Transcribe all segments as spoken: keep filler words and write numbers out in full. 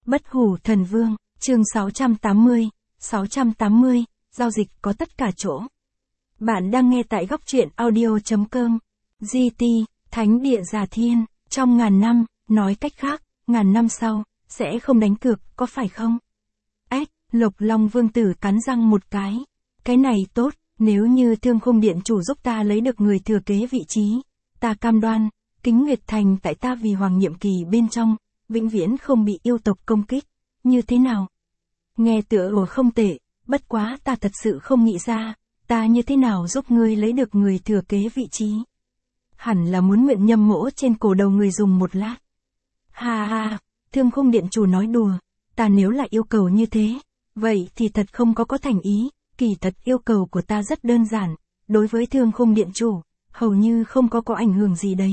Bất hủ thần vương, chương sáu trăm tám mươi, sáu trăm tám mươi, giao dịch có tất cả chỗ. Bạn đang nghe tại góc truyện audio.com. giê tê, Thánh địa Già Thiên, trong ngàn năm, nói cách khác, ngàn năm sau, sẽ không đánh cược, có phải không? Ếch, Lục Long Vương tử cắn răng một cái. Cái này tốt, nếu như Thương Khung Điện chủ giúp ta lấy được người thừa kế vị trí, ta cam đoan, Kính Nguyệt Thành tại ta vì hoàng nhiệm kỳ bên trong, vĩnh viễn không bị yêu tộc công kích. Như thế nào? Nghe tựa hồ không tệ, bất quá ta thật sự không nghĩ ra, ta như thế nào giúp ngươi lấy được người thừa kế vị trí. Hẳn là muốn nguyện nhâm mỗ trên cổ đầu người dùng một lát. Ha ha, Thương Khung Điện chủ nói đùa, ta nếu là yêu cầu như thế, vậy thì thật không có có thành ý, kỳ thật yêu cầu của ta rất đơn giản, đối với Thương Khung Điện chủ, hầu như không có có ảnh hưởng gì đấy.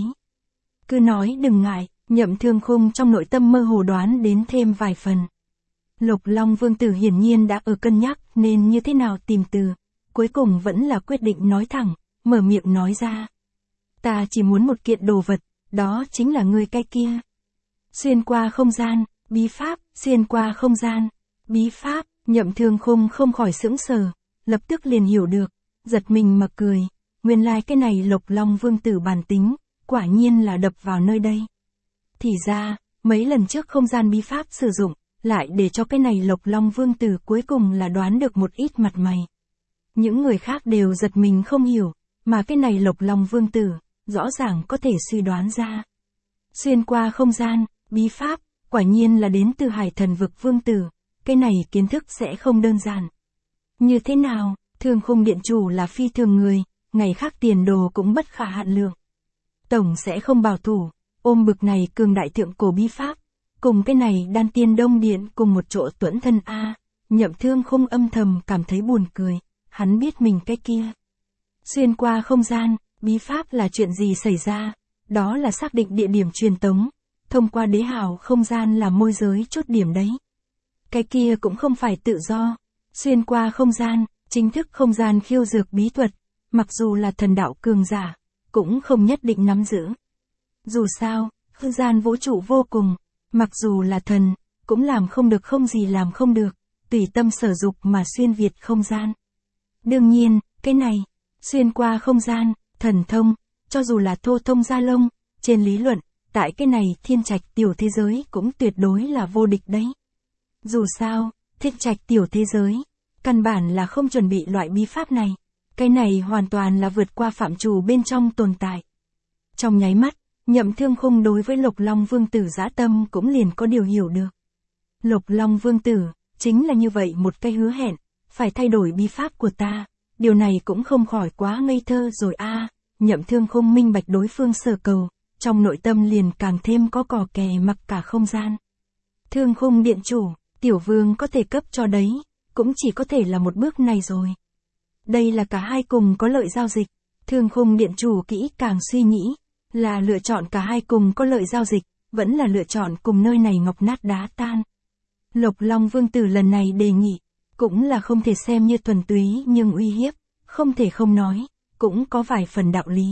Cứ nói đừng ngại, Nhậm Thương Khung trong nội tâm mơ hồ đoán đến thêm vài phần. Lục Long Vương tử hiển nhiên đã ở cân nhắc nên như thế nào tìm từ, cuối cùng vẫn là quyết định nói thẳng, mở miệng nói ra. Ta chỉ muốn một kiện đồ vật, đó chính là người cái kia. Xuyên qua không gian, bí pháp, xuyên qua không gian, bí pháp, Nhậm Thương Khung không khỏi sững sờ, lập tức liền hiểu được, giật mình mà cười, nguyên lai cái này Lục Long Vương tử bản tính, quả nhiên là đập vào nơi đây. Thì ra, mấy lần trước không gian bí pháp sử dụng, lại để cho cái này Lục Long Vương tử cuối cùng là đoán được một ít mặt mày. Những người khác đều giật mình không hiểu, mà cái này Lục Long Vương tử, rõ ràng có thể suy đoán ra. Xuyên qua không gian, bí pháp, quả nhiên là đến từ Hải Thần Vực Vương tử, cái này kiến thức sẽ không đơn giản. Như thế nào, Thương Khung Điện chủ là phi thường người, ngày khác tiền đồ cũng bất khả hạn lượng. Tổng sẽ không bảo thủ, ôm bực này cường đại thượng cổ bí pháp, cùng cái này đan tiên đông điện cùng một chỗ tuẫn thân a. Nhậm Thương Khung âm thầm cảm thấy buồn cười, hắn biết mình cái kia. Xuyên qua không gian, bí pháp là chuyện gì xảy ra, đó là xác định địa điểm truyền tống, thông qua đế hào không gian là môi giới chốt điểm đấy. Cái kia cũng không phải tự do, xuyên qua không gian, chính thức không gian khiêu dược bí thuật, mặc dù là thần đạo cường giả, cũng không nhất định nắm giữ. Dù sao, không gian vũ trụ vô cùng, mặc dù là thần, cũng làm không được không gì làm không được, tùy tâm sở dục mà xuyên việt không gian. Đương nhiên, cái này, xuyên qua không gian, thần thông, cho dù là thô thông gia lông, trên lý luận, tại cái này thiên trạch tiểu thế giới cũng tuyệt đối là vô địch đấy. Dù sao, thiên trạch tiểu thế giới, căn bản là không chuẩn bị loại bí pháp này, cái này hoàn toàn là vượt qua phạm trù bên trong tồn tại. Trong nháy mắt, Nhậm Thương Khung đối với Lục Long Vương tử dã tâm cũng liền có điều hiểu được. Lục Long Vương tử, chính là như vậy một cái hứa hẹn, phải thay đổi bí pháp của ta, điều này cũng không khỏi quá ngây thơ rồi a. À. Nhậm Thương Khung minh bạch đối phương sở cầu, trong nội tâm liền càng thêm có cò kè mặc cả không gian. Thương Khung Điện chủ, tiểu vương có thể cấp cho đấy, cũng chỉ có thể là một bước này rồi. Đây là cả hai cùng có lợi giao dịch, Thương Khung Điện chủ kỹ càng suy nghĩ, là lựa chọn cả hai cùng có lợi giao dịch, vẫn là lựa chọn cùng nơi này ngọc nát đá tan. Lục Long Vương tử lần này đề nghị, cũng là không thể xem như thuần túy nhưng uy hiếp, không thể không nói, cũng có vài phần đạo lý.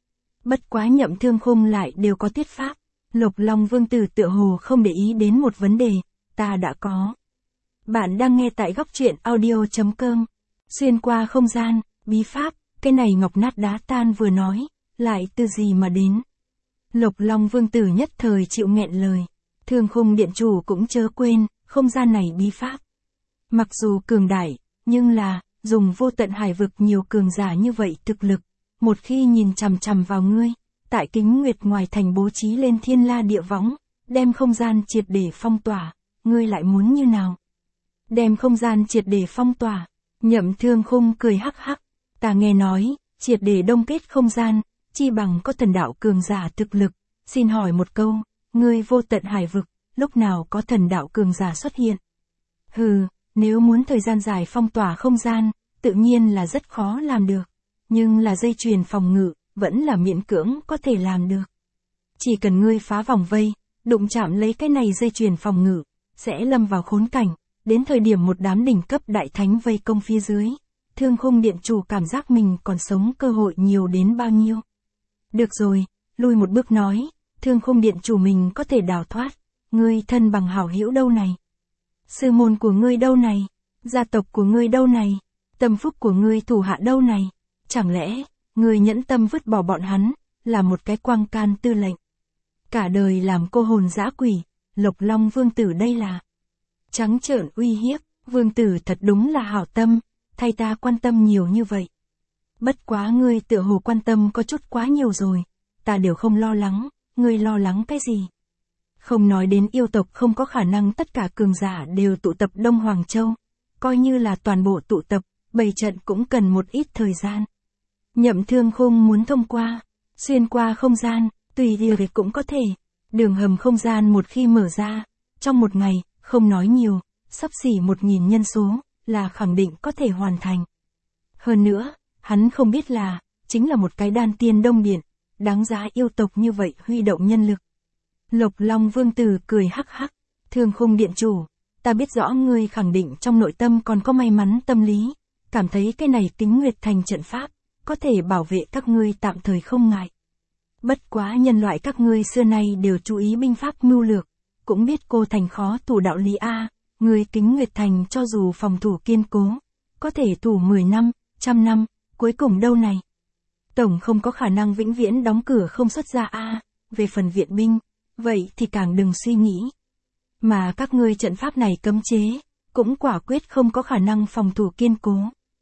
Bất quá Nhậm Thương Khung lại đều có thuyết pháp, Lục Long Vương tử tựa hồ không để ý đến một vấn đề, ta đã có. Bạn đang nghe tại góc truyện audio.com. Xuyên qua không gian, bí pháp, cái này ngọc nát đá tan vừa nói, lại từ gì mà đến. Lục Long Vương tử nhất thời chịu nghẹn lời, Thương Khung Điện chủ cũng chớ quên, không gian này bí pháp. Mặc dù cường đại, nhưng là, dùng vô tận hải vực nhiều cường giả như vậy thực lực, một khi nhìn chằm chằm vào ngươi, tại Kính Nguyệt ngoài thành bố trí lên thiên la địa võng, đem không gian triệt để phong tỏa, ngươi lại muốn như nào? Đem không gian triệt để phong tỏa, Nhậm Thương Khung cười hắc hắc, ta nghe nói, triệt để đông kết không gian, chi bằng có thần đạo cường giả thực lực, xin hỏi một câu, ngươi vô tận hải vực, lúc nào có thần đạo cường giả xuất hiện? Hừ, nếu muốn thời gian dài phong tỏa không gian, tự nhiên là rất khó làm được, nhưng là dây chuyền phòng ngự, vẫn là miễn cưỡng có thể làm được. Chỉ cần ngươi phá vòng vây, đụng chạm lấy cái này dây chuyền phòng ngự, sẽ lâm vào khốn cảnh, đến thời điểm một đám đỉnh cấp đại thánh vây công phía dưới, Thương Khung Điện chủ cảm giác mình còn sống cơ hội nhiều đến bao nhiêu. Được rồi, lui một bước nói, Thương Khung Điện chủ mình có thể đào thoát, ngươi thân bằng hảo hữu đâu này? Sư môn của ngươi đâu này? Gia tộc của ngươi đâu này? Tâm phúc của ngươi thủ hạ đâu này? Chẳng lẽ, ngươi nhẫn tâm vứt bỏ bọn hắn, là một cái quang can tư lệnh? Cả đời làm cô hồn dã quỷ, Lộc Long Vương Tử đây là trắng trợn uy hiếp, Vương Tử thật đúng là hảo tâm, thay ta quan tâm nhiều như vậy. Bất quá ngươi tựa hồ quan tâm có chút quá nhiều rồi, ta đều không lo lắng, ngươi lo lắng cái gì? Không nói đến yêu tộc không có khả năng tất cả cường giả đều tụ tập Đông Hoàng Châu, coi như là toàn bộ tụ tập, bày trận cũng cần một ít thời gian. Nhậm Thương Khung muốn thông qua, xuyên qua không gian, tùy điều việc cũng có thể. Đường hầm không gian một khi mở ra, trong một ngày, không nói nhiều, sắp xỉ một nghìn nhân số, là khẳng định có thể hoàn thành. Hơn nữa, hắn không biết là, chính là một cái đan tiên đông điện, đáng giá yêu tộc như vậy huy động nhân lực. Lộc Long Vương Tử cười hắc hắc, Thương Khung điện chủ, ta biết rõ ngươi khẳng định trong nội tâm còn có may mắn tâm lý, cảm thấy cái này Kính Nguyệt Thành trận pháp, có thể bảo vệ các ngươi tạm thời không ngại. Bất quá nhân loại các ngươi xưa nay đều chú ý binh pháp mưu lược, cũng biết cô thành khó thủ đạo lý A, ngươi Kính Nguyệt Thành cho dù phòng thủ kiên cố, có thể thủ mười năm, trăm năm, cuối cùng đâu này? Tổng không có khả năng vĩnh viễn đóng cửa không xuất ra A, về phần viện binh, vậy thì càng đừng suy nghĩ. Mà các ngươi trận pháp này cấm chế, cũng quả quyết không có khả năng phòng thủ kiên cố.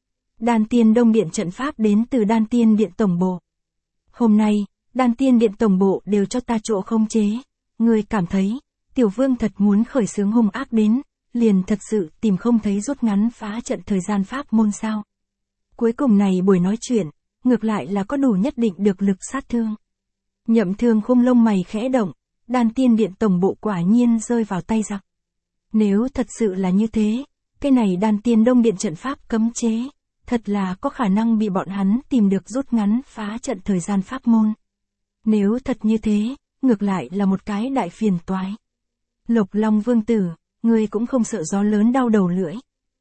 Đan Tiên Đông Điện trận pháp đến từ Đan Tiên Điện Tổng Bộ. Hôm nay, Đan Tiên Điện Tổng Bộ đều cho ta chỗ không chế. Ngươi cảm thấy, Tiểu Vương thật muốn khởi xướng hung ác đến, liền thật sự tìm không thấy rút ngắn phá trận thời gian pháp môn sao. Cuối cùng này buổi nói chuyện, ngược lại là có đủ nhất định được lực sát thương. Nhậm Thương Khung lông mày khẽ động, Đan Tiên Điện Tổng Bộ quả nhiên rơi vào tay giặc. Nếu thật sự là như thế, cái này Đan Tiên Đông Điện trận pháp cấm chế, thật là có khả năng bị bọn hắn tìm được rút ngắn phá trận thời gian pháp môn. Nếu thật như thế, ngược lại là một cái đại phiền toái. Lộc Long Vương Tử, ngươi cũng không sợ gió lớn đau đầu lưỡi.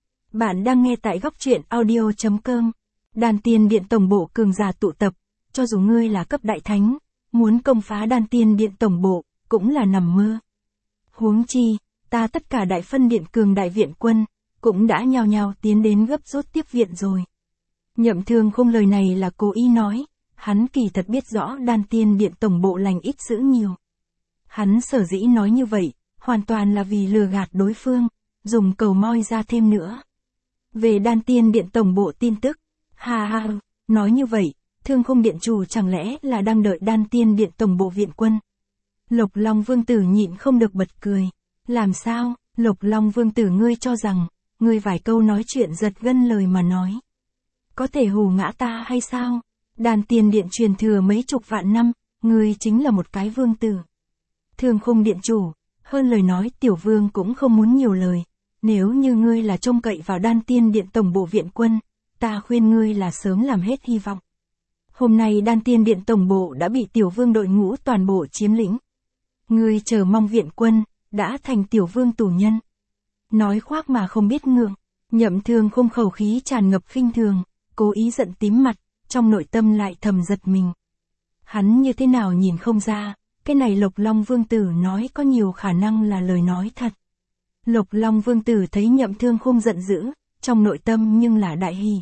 Bạn đang nghe tại góc truyện audio chấm com. Đan Tiên Điện Tổng Bộ cường giả tụ tập, cho dù ngươi là cấp đại thánh, muốn công phá Đan Tiên Điện Tổng Bộ, cũng là nằm mơ. Huống chi, ta tất cả đại phân điện cường đại viện quân, cũng đã nhao nhao tiến đến gấp rút tiếp viện rồi. Nhậm Thương Khung lời này là cố ý nói, hắn kỳ thật biết rõ Đan Tiên Điện Tổng Bộ lành ít dữ nhiều. Hắn sở dĩ nói như vậy, hoàn toàn là vì lừa gạt đối phương, dùng cầu moi ra thêm nữa. Về Đan Tiên Điện Tổng Bộ tin tức, ha ha, nói như vậy, Thương Khung Điện Chủ chẳng lẽ là đang đợi Đan Tiên Điện Tổng Bộ viện quân. Lộc Long Vương Tử nhịn không được bật cười. Làm sao, Lộc Long Vương Tử ngươi cho rằng, ngươi vài câu nói chuyện giật gân lời mà nói. Có thể hù ngã ta hay sao? Đan Tiên Điện truyền thừa mấy chục vạn năm, ngươi chính là một cái vương tử. Thương Khung Điện Chủ, hơn lời nói Tiểu Vương cũng không muốn nhiều lời. Nếu như ngươi là trông cậy vào Đan Tiên Điện Tổng Bộ viện quân, ta khuyên ngươi là sớm làm hết hy vọng. Hôm nay Đan Tiên Điện Tổng Bộ đã bị Tiểu Vương đội ngũ toàn bộ chiếm lĩnh. Ngươi chờ mong viện quân, đã thành Tiểu Vương tù nhân. Nói khoác mà không biết ngượng, Nhậm Thương Khung khẩu khí tràn ngập khinh thường, cố ý giận tím mặt, trong nội tâm lại thầm giật mình. Hắn như thế nào nhìn không ra, cái này Lộc Long Vương Tử nói có nhiều khả năng là lời nói thật. Lộc Long Vương Tử thấy Nhậm Thương Khung giận dữ, trong nội tâm nhưng là đại hỉ.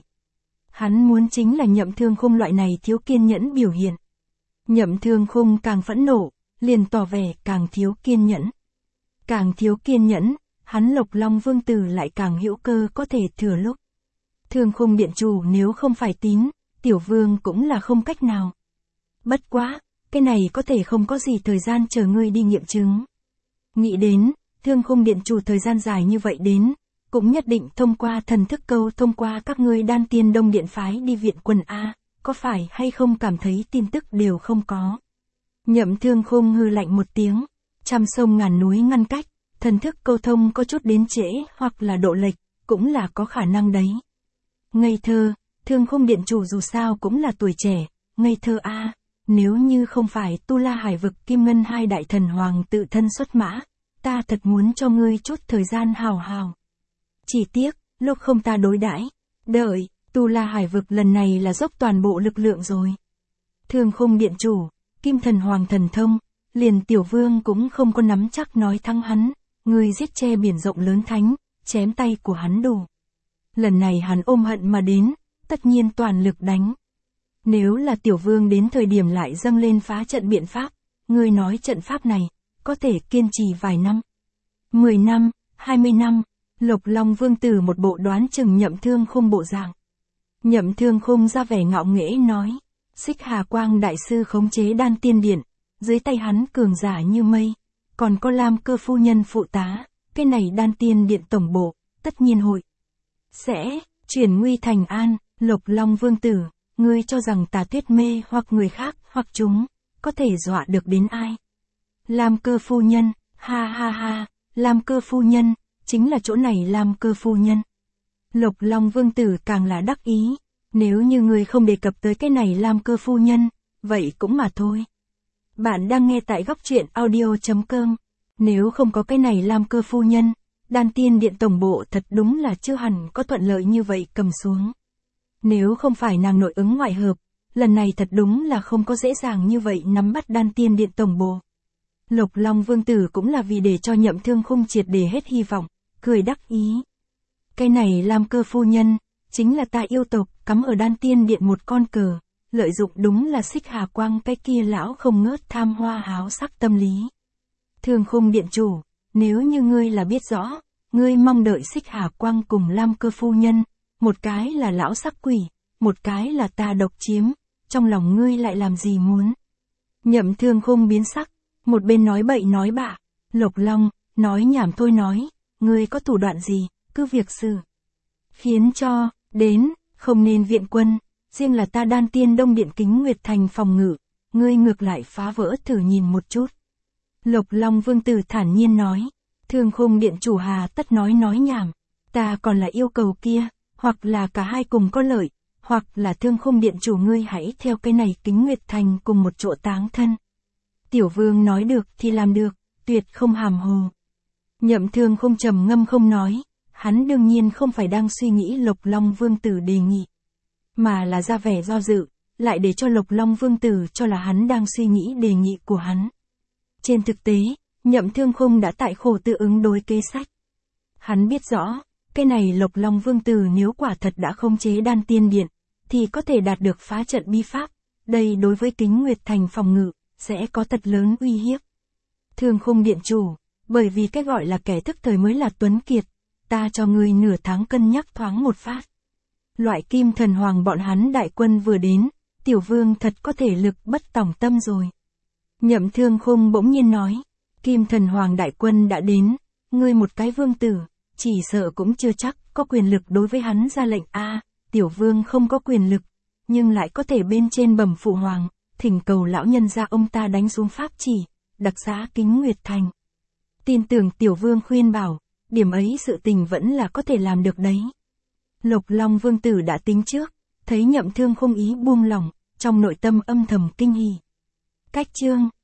Hắn muốn chính là Nhậm Thương Khung loại này thiếu kiên nhẫn biểu hiện. Nhậm Thương Khung càng phẫn nộ, liền tỏ vẻ càng thiếu kiên nhẫn. Càng thiếu kiên nhẫn, hắn Lộc Long Vương Tử lại càng hữu cơ có thể thừa lúc. Thương Khung Điện Chủ nếu không phải tín, Tiểu Vương cũng là không cách nào. Bất quá, cái này có thể không có gì thời gian chờ ngươi đi nghiệm chứng. Nghĩ đến, Thương Khung Điện Chủ thời gian dài như vậy đến, cũng nhất định thông qua thần thức câu thông qua các ngươi Đan Tiên Đông Điện phái đi viện quân A, có phải hay không cảm thấy tin tức đều không có. Nhậm Thương Khung hư lạnh một tiếng, trăm sông ngàn núi ngăn cách, thần thức câu thông có chút đến trễ hoặc là độ lệch, cũng là có khả năng đấy. Ngây thơ, Thương Khung Điện Chủ dù sao cũng là tuổi trẻ, ngây thơ A, nếu như không phải Tu La Hải Vực Kim Ngân hai đại thần hoàng tự thân xuất mã, ta thật muốn cho ngươi chút thời gian hào hào. Chỉ tiếc, lúc không ta đối đãi, đợi, Tu La Hải Vực lần này là dốc toàn bộ lực lượng rồi. Thương Khung Điện Chủ, Kim Thần Hoàng thần thông, liền tiểu vương cũng không có nắm chắc nói thắng hắn, người giết che biển rộng lớn thánh, chém tay của hắn đủ. Lần này hắn ôm hận mà đến, tất nhiên toàn lực đánh. Nếu là tiểu vương đến thời điểm lại dâng lên phá trận biện pháp, ngươi nói trận pháp này, có thể kiên trì vài năm. Mười năm, hai mươi năm, Lộc Long Vương Tử một bộ đoán chừng Nhậm Thương Khung bộ dạng. Nhậm Thương Khung ra vẻ ngạo nghễ nói, Xích Hà Quang Đại Sư khống chế đan tiên điện, dưới tay hắn cường giả như mây, còn có Lam Cơ phu nhân phụ tá, cái này đan tiên điện tổng bộ, tất nhiên hội sẽ chuyển nguy thành an. Lộc Long Vương Tử, ngươi cho rằng Tà Tuyết Mê hoặc người khác hoặc chúng, có thể dọa được đến ai? Lam Cơ phu nhân, ha ha ha, Lam Cơ phu nhân, chính là chỗ này Lam Cơ phu nhân. Lộc Long Vương Tử càng là đắc ý, nếu như ngươi không đề cập tới cái này Lam Cơ phu nhân, vậy cũng mà thôi. Bạn đang nghe tại góc truyện audio.com, nếu không có cái này Lam Cơ phu nhân, đan tiên điện tổng bộ thật đúng là chưa hẳn có thuận lợi như vậy cầm xuống. Nếu không phải nàng nội ứng ngoại hợp, lần này thật đúng là không có dễ dàng như vậy nắm bắt đan tiên điện tổng bộ. Lộc Long Vương Tử cũng là vì để cho Nhậm Thương Khung triệt để hết hy vọng, cười đắc ý. Cái này Lam Cơ phu nhân, chính là ta yêu tộc cắm ở đan tiên điện một con cờ, lợi dụng đúng là Xích Hà Quang cái kia lão không ngớt tham hoa háo sắc tâm lý. Thương Khung điện chủ, nếu như ngươi là biết rõ, ngươi mong đợi Xích Hà Quang cùng Lam Cơ phu nhân, một cái là lão sắc quỷ, một cái là ta độc chiếm, trong lòng ngươi lại làm gì muốn? Nhậm Thương Khung biến sắc, một bên nói bậy nói bạ, Lộc Long, nói nhảm thôi nói, ngươi có thủ đoạn gì, cứ việc xử. Khiến cho, đến, không nên viện quân, riêng là ta đan tiên Đông Điện Kính Nguyệt Thành phòng ngự, ngươi ngược lại phá vỡ thử nhìn một chút. Lộc Long Vương Tử thản nhiên nói, Thương Khung điện chủ hà tất nói nói nhảm, ta còn là yêu cầu kia, hoặc là cả hai cùng có lợi, hoặc là Thương Khung điện chủ ngươi hãy theo cái này Kính Nguyệt Thành cùng một chỗ táng thân. Tiểu vương nói được thì làm được, tuyệt không hàm hồ. Nhậm Thương Khung trầm ngâm không nói, hắn đương nhiên không phải đang suy nghĩ Lộc Long Vương Tử đề nghị, mà là ra vẻ do dự, lại để cho Lộc Long Vương Tử cho là hắn đang suy nghĩ đề nghị của hắn. Trên thực tế, Nhậm Thương Khung đã tại khổ tự ứng đối kế sách. Hắn biết rõ, cái này Lộc Long Vương Tử nếu quả thật đã khống chế đan tiên điện, thì có thể đạt được phá trận bi pháp, đây đối với Kính Nguyệt Thành phòng ngự, sẽ có thật lớn uy hiếp. Thương Khung điện chủ, bởi vì cái gọi là kẻ thức thời mới là tuấn kiệt, ta cho ngươi nửa tháng cân nhắc thoáng một phát. Loại Kim Thần Hoàng bọn hắn đại quân vừa đến, tiểu vương thật có thể lực bất tòng tâm rồi. Nhậm Thương Khung bỗng nhiên nói, Kim Thần Hoàng đại quân đã đến, ngươi một cái vương tử, chỉ sợ cũng chưa chắc có quyền lực đối với hắn ra lệnh a. À, tiểu vương không có quyền lực, nhưng lại có thể bên trên bẩm phụ hoàng, thỉnh cầu lão nhân gia ông ta đánh xuống pháp chỉ, đặc xá Kính Nguyệt Thành. Tin tưởng tiểu vương khuyên bảo, điểm ấy sự tình vẫn là có thể làm được đấy. Lộc Long Vương Tử đã tính trước, thấy Nhậm Thương Khung ý buông lỏng, trong nội tâm âm thầm kinh hỉ. Cách chương